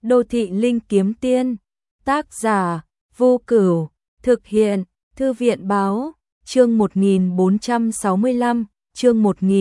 Đô thị linh kiếm tiên, tác giả, Vô Cửu, thực hiện, Thư viện báo, chương 1465, chương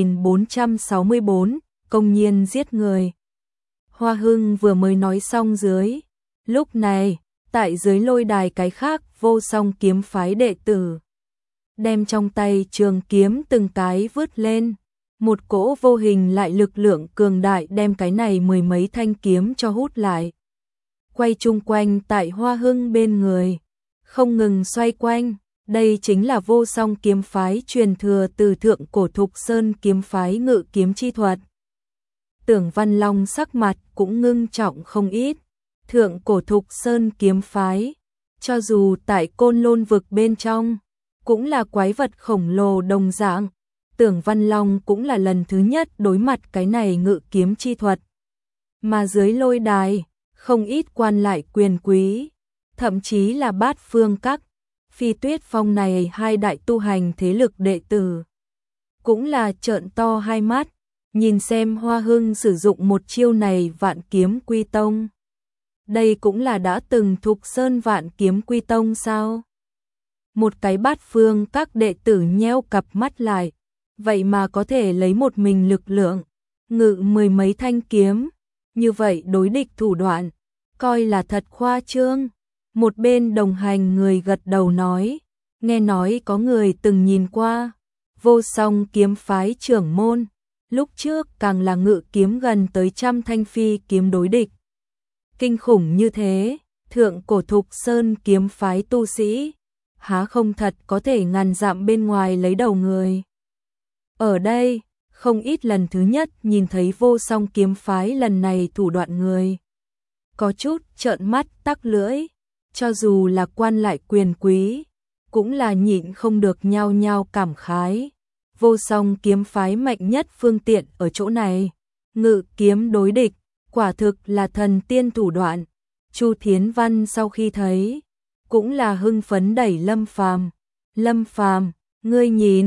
1464, công nhiên giết người. Hoa Hưng vừa mới nói xong dưới. Lúc này, tại dưới lôi đài cái khác Vô Song kiếm phái đệ tử. Đem trong tay trường kiếm từng cái vứt lên. Một cỗ vô hình lại lực lượng cường đại đem cái này mười mấy thanh kiếm cho hút lại. Quay chung quanh tại Hoa Hưng bên người, không ngừng xoay quanh. Đây chính là Vô Song kiếm phái truyền thừa từ thượng cổ Thục Sơn kiếm phái ngự kiếm chi thuật. Tưởng Văn Long sắc mặt cũng ngưng trọng không ít. Thượng cổ Thục Sơn kiếm phái, cho dù tại Côn Lôn vực bên trong, cũng là quái vật khổng lồ đồng dạng. Tưởng Văn Long cũng là lần thứ nhất đối mặt cái này ngự kiếm chi thuật. Mà dưới lôi đài, không ít quan lại quyền quý, thậm chí là Bát Phương Các, Phi Tuyết Phong này hai đại tu hành thế lực đệ tử. Cũng là trợn to hai mắt, nhìn xem Hoa Hưng sử dụng một chiêu này Vạn Kiếm Quy Tông. Đây cũng là đã từng Thục Sơn Vạn Kiếm Quy Tông sao? Một cái Bát Phương Các đệ tử nheo cặp mắt lại, vậy mà có thể lấy một mình lực lượng, ngự mười mấy thanh kiếm, như vậy đối địch thủ đoạn, coi là thật khoa trương. Một bên đồng hành người gật đầu nói, nghe nói có người từng nhìn qua, Vô Song kiếm phái trưởng môn, lúc trước càng là ngự kiếm gần tới 100 thanh phi kiếm đối địch. Kinh khủng như thế, thượng cổ Thục Sơn kiếm phái tu sĩ, há không thật có thể ngàn dặm bên ngoài lấy đầu người. Ở đây, không ít lần thứ nhất nhìn thấy Vô Song kiếm phái lần này thủ đoạn người. Có chút trợn mắt tắc lưỡi, cho dù là quan lại quyền quý, cũng là nhịn không được nhao nhao cảm khái. Vô Song kiếm phái mạnh nhất phương tiện ở chỗ này, ngự kiếm đối địch, quả thực là thần tiên thủ đoạn. Chu Thiến Văn sau khi thấy, cũng là hưng phấn đẩy Lâm Phàm. Lâm Phàm, ngươi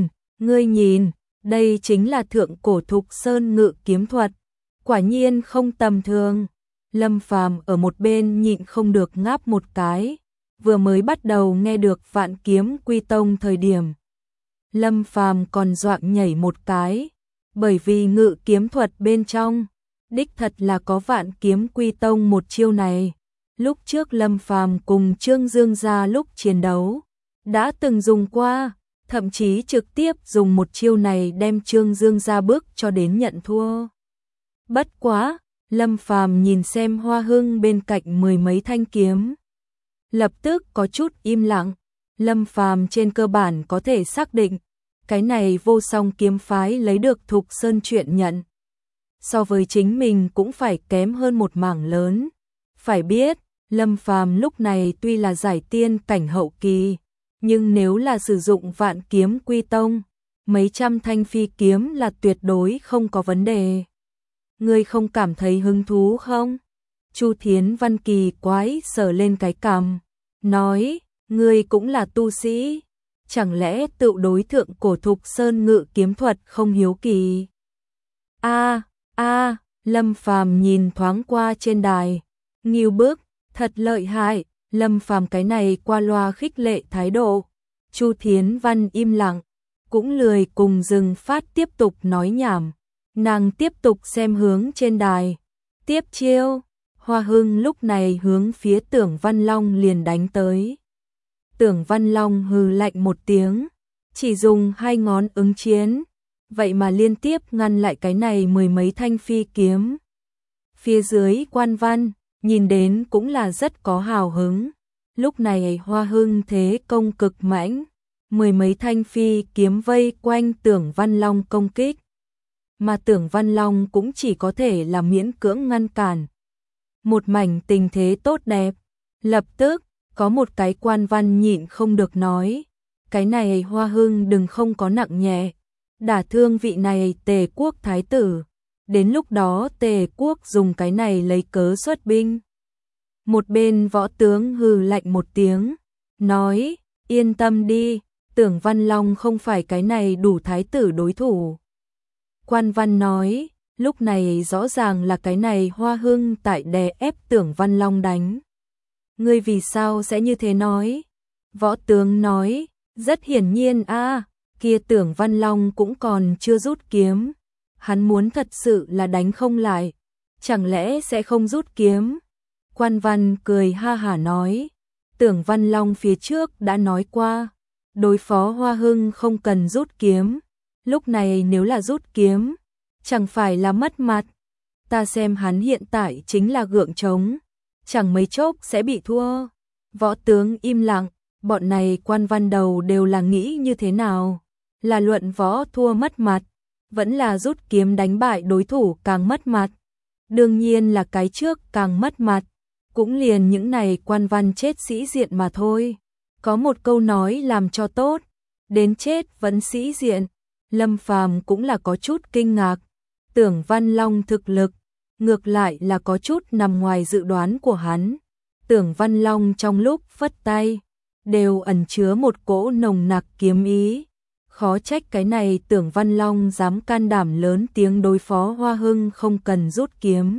nhìn, đây chính là thượng cổ Thục Sơn ngự kiếm thuật, quả nhiên không tầm thường. Lâm Phàm ở một bên nhịn không được ngáp một cái, vừa mới bắt đầu nghe được Vạn Kiếm Quy Tông thời điểm. Lâm Phàm còn doạng nhảy một cái, bởi vì ngự kiếm thuật bên trong, đích thật là có Vạn Kiếm Quy Tông một chiêu này. Lúc trước Lâm Phàm cùng Trương Dương gia lúc chiến đấu, đã từng dùng qua, thậm chí trực tiếp dùng một chiêu này đem Trương Dương gia bước cho đến nhận thua. Bất quá, Lâm Phàm nhìn xem Hoa Hưng bên cạnh mười mấy thanh kiếm, lập tức có chút im lặng. Lâm Phàm trên cơ bản có thể xác định, cái này Vô Song kiếm phái lấy được Thục Sơn chuyện nhận, so với chính mình cũng phải kém hơn một mảng lớn. Phải biết, Lâm Phàm lúc này tuy là giải tiên cảnh hậu kỳ, nhưng nếu là sử dụng Vạn Kiếm Quy Tông, mấy trăm thanh phi kiếm là tuyệt đối không có vấn đề. Ngươi không cảm thấy hứng thú không? Chu Thiến Văn kỳ quái sờ lên cái cằm, nói, ngươi cũng là tu sĩ, chẳng lẽ tự đối thượng cổ Thục Sơn ngự kiếm thuật không hiếu kỳ? Lâm Phàm nhìn thoáng qua trên đài, Ngưu Bức, thật lợi hại. Lâm Phàm cái này qua loa khích lệ thái độ. Chu Thiến Văn im lặng, cũng lười cùng dừng phát tiếp tục nói nhảm. Nàng tiếp tục xem hướng trên đài. Tiếp chiêu, Hoa Hưng lúc này hướng phía Tưởng Văn Long liền đánh tới. Tưởng Văn Long hừ lạnh một tiếng, chỉ dùng hai ngón ứng chiến, vậy mà liên tiếp ngăn lại cái này mười mấy thanh phi kiếm. Phía dưới quan văn, nhìn đến cũng là rất có hào hứng. Lúc này Hoa Hưng thế công cực mãnh, mười mấy thanh phi kiếm vây quanh Tưởng Văn Long công kích. Mà Tưởng Văn Long cũng chỉ có thể là miễn cưỡng ngăn cản. Một mảnh tình thế tốt đẹp, lập tức, có một cái quan văn nhịn không được nói, cái này Hoa Hưng đừng không có nặng nhẹ, đả thương vị này Tề quốc thái tử. Đến lúc đó Tề quốc dùng cái này lấy cớ xuất binh. Một bên võ tướng hừ lạnh một tiếng, nói, yên tâm đi, Tưởng Văn Long không phải cái này đủ thái tử đối thủ. Quan văn nói, Lúc này rõ ràng là cái này Hoa Hưng tại đè ép Tưởng Văn Long đánh. Ngươi vì sao sẽ như thế nói? Võ tướng nói, rất hiển nhiên kia Tưởng Văn Long cũng còn chưa rút kiếm. Hắn muốn thật sự là đánh không lại, chẳng lẽ sẽ không rút kiếm? Quan Văn cười ha hả nói, Tưởng Văn Long phía trước đã nói qua, đối phó Hoa Hưng không cần rút kiếm, lúc này nếu là rút kiếm, chẳng phải là mất mặt. Ta xem hắn hiện tại chính là gượng trống, chẳng mấy chốc sẽ bị thua. Võ tướng im lặng, bọn này Quan Văn đầu đều là nghĩ như thế nào? Là luận võ thua mất mặt, vẫn là rút kiếm đánh bại đối thủ càng mất mặt. Đương nhiên là cái trước càng mất mặt, cũng liền những này Quan Văn chết sĩ diện mà thôi. Có một câu nói làm cho tốt, đến chết vẫn sĩ diện. Lâm Phàm cũng là có chút kinh ngạc, Tưởng Văn Long thực lực, ngược lại là có chút nằm ngoài dự đoán của hắn. Tưởng Văn Long trong lúc phất tay, đều ẩn chứa một cỗ nồng nặc kiếm ý. Khó trách cái này Tưởng Văn Long dám can đảm lớn tiếng đối phó Hoa Hưng không cần rút kiếm.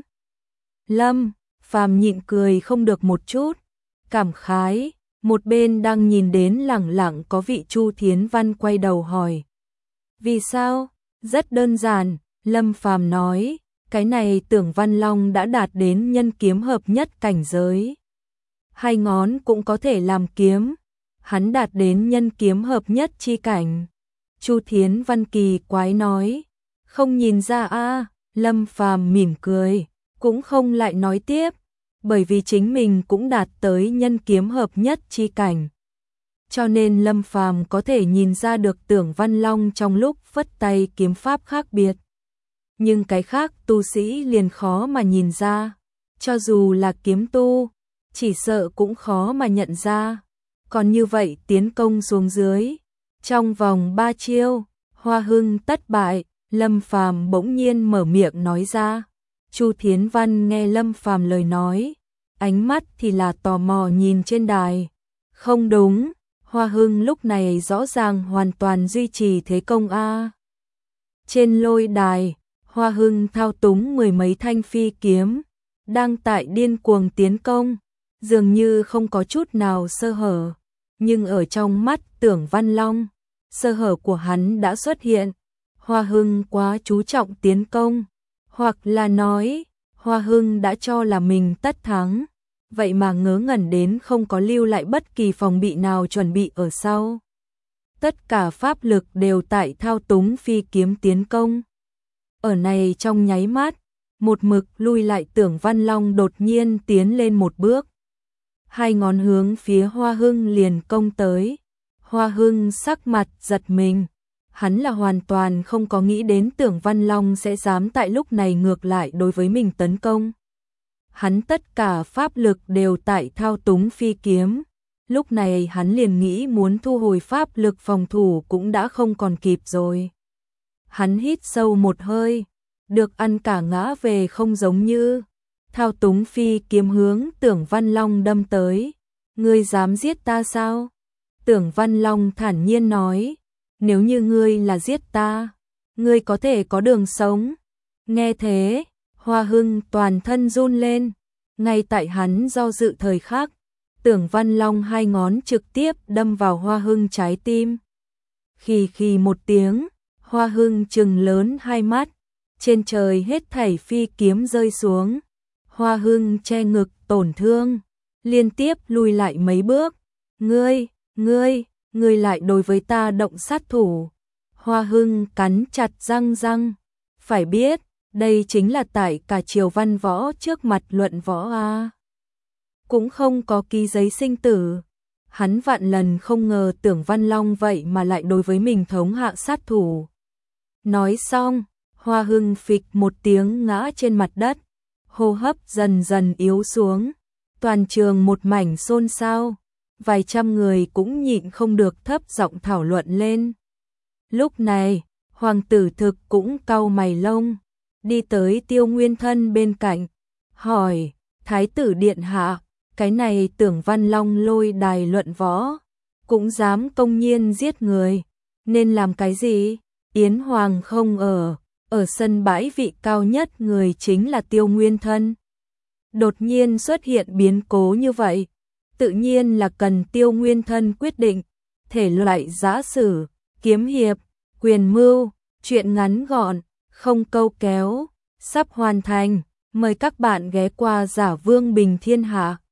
Lâm Phàm nhịn cười không được một chút, cảm khái, một bên đang nhìn đến lẳng lặng có vị Chu Thiến Văn quay đầu hỏi. Vì sao? Rất đơn giản, Lâm Phàm nói, cái này Tưởng Văn Long đã đạt đến nhân kiếm hợp nhất cảnh giới. Hai ngón cũng có thể làm kiếm, hắn đạt đến nhân kiếm hợp nhất chi cảnh. Chu Thiến Văn kỳ quái nói, không nhìn ra Lâm Phàm mỉm cười, cũng không lại nói tiếp, bởi vì chính mình cũng đạt tới nhân kiếm hợp nhất chi cảnh. Cho nên Lâm Phàm có thể nhìn ra được Tưởng Văn Long trong lúc phất tay kiếm pháp khác biệt. Nhưng cái khác tu sĩ liền khó mà nhìn ra, cho dù là kiếm tu, chỉ sợ cũng khó mà nhận ra. Còn như vậy tiến công xuống dưới, trong vòng 3 chiêu, Hoa Hưng tất bại. Lâm Phàm bỗng nhiên mở miệng nói ra. Chu Thiến Văn nghe Lâm Phàm lời nói, ánh mắt thì là tò mò nhìn trên đài. Không đúng, Hoa Hưng lúc này rõ ràng hoàn toàn duy trì thế công Trên lôi đài, Hoa Hưng thao túng mười mấy thanh phi kiếm, đang tại điên cuồng tiến công, dường như không có chút nào sơ hở. Nhưng ở trong mắt Tưởng Văn Long, sơ hở của hắn đã xuất hiện. Hoa Hưng quá chú trọng tiến công, hoặc là nói, Hoa Hưng đã cho là mình tất thắng, vậy mà ngớ ngẩn đến không có lưu lại bất kỳ phòng bị nào chuẩn bị ở sau. Tất cả pháp lực đều tại thao túng phi kiếm tiến công. Ở này trong nháy mắt, một mực lui lại Tưởng Văn Long đột nhiên tiến lên một bước. Hai ngón hướng phía Hoa Hưng liền công tới. Hoa Hưng sắc mặt giật mình. Hắn là hoàn toàn không có nghĩ đến Tưởng Văn Long sẽ dám tại lúc này ngược lại đối với mình tấn công. Hắn tất cả pháp lực đều tại thao túng phi kiếm. Lúc này hắn liền nghĩ muốn thu hồi pháp lực phòng thủ cũng đã không còn kịp rồi. Hắn hít sâu một hơi, được ăn cả ngã về không giống như. Thao túng phi kiếm hướng Tưởng Văn Long đâm tới. Ngươi dám giết ta sao? Tưởng Văn Long thản nhiên nói. Nếu như ngươi là giết ta, ngươi có thể có đường sống. Nghe thế, Hoa Hưng toàn thân run lên. Ngay tại hắn do dự thời khắc, Tưởng Văn Long hai ngón trực tiếp đâm vào Hoa Hưng trái tim. Khì khì một tiếng, Hoa Hưng trừng lớn hai mắt, trên trời hết thảy phi kiếm rơi xuống. Hoa Hưng che ngực tổn thương, liên tiếp lùi lại mấy bước. Ngươi lại đối với ta động sát thủ. Hoa Hưng cắn chặt răng, phải biết, đây chính là tại cả Triều Văn Võ trước mặt luận võ cũng không có ký giấy sinh tử. Hắn vạn lần không ngờ Tưởng Văn Long vậy mà lại đối với mình thống hạ sát thủ. Nói xong, Hoa Hưng phịch một tiếng ngã trên mặt đất, hô hấp dần dần yếu xuống. Toàn trường một mảnh xôn xao, vài trăm người cũng nhịn không được thấp giọng thảo luận lên. Lúc này, hoàng tử Thực cũng cau mày lông, đi tới Tiêu Nguyên Thân bên cạnh, hỏi, Thái tử điện hạ, cái này Tưởng Văn Long lôi đài luận võ, cũng dám công nhiên giết người, nên làm cái gì? Yến Hoàng không ở, ở sân bãi vị cao nhất người chính là Tiêu Nguyên Thân. Đột nhiên xuất hiện biến cố như vậy, tự nhiên là cần Tiêu Nguyên Thân quyết định, thể loại giã sử, kiếm hiệp, quyền mưu, truyện ngắn gọn, không câu kéo, sắp hoàn thành, mời các bạn ghé qua Giả Vương Bình Thiên Hạ.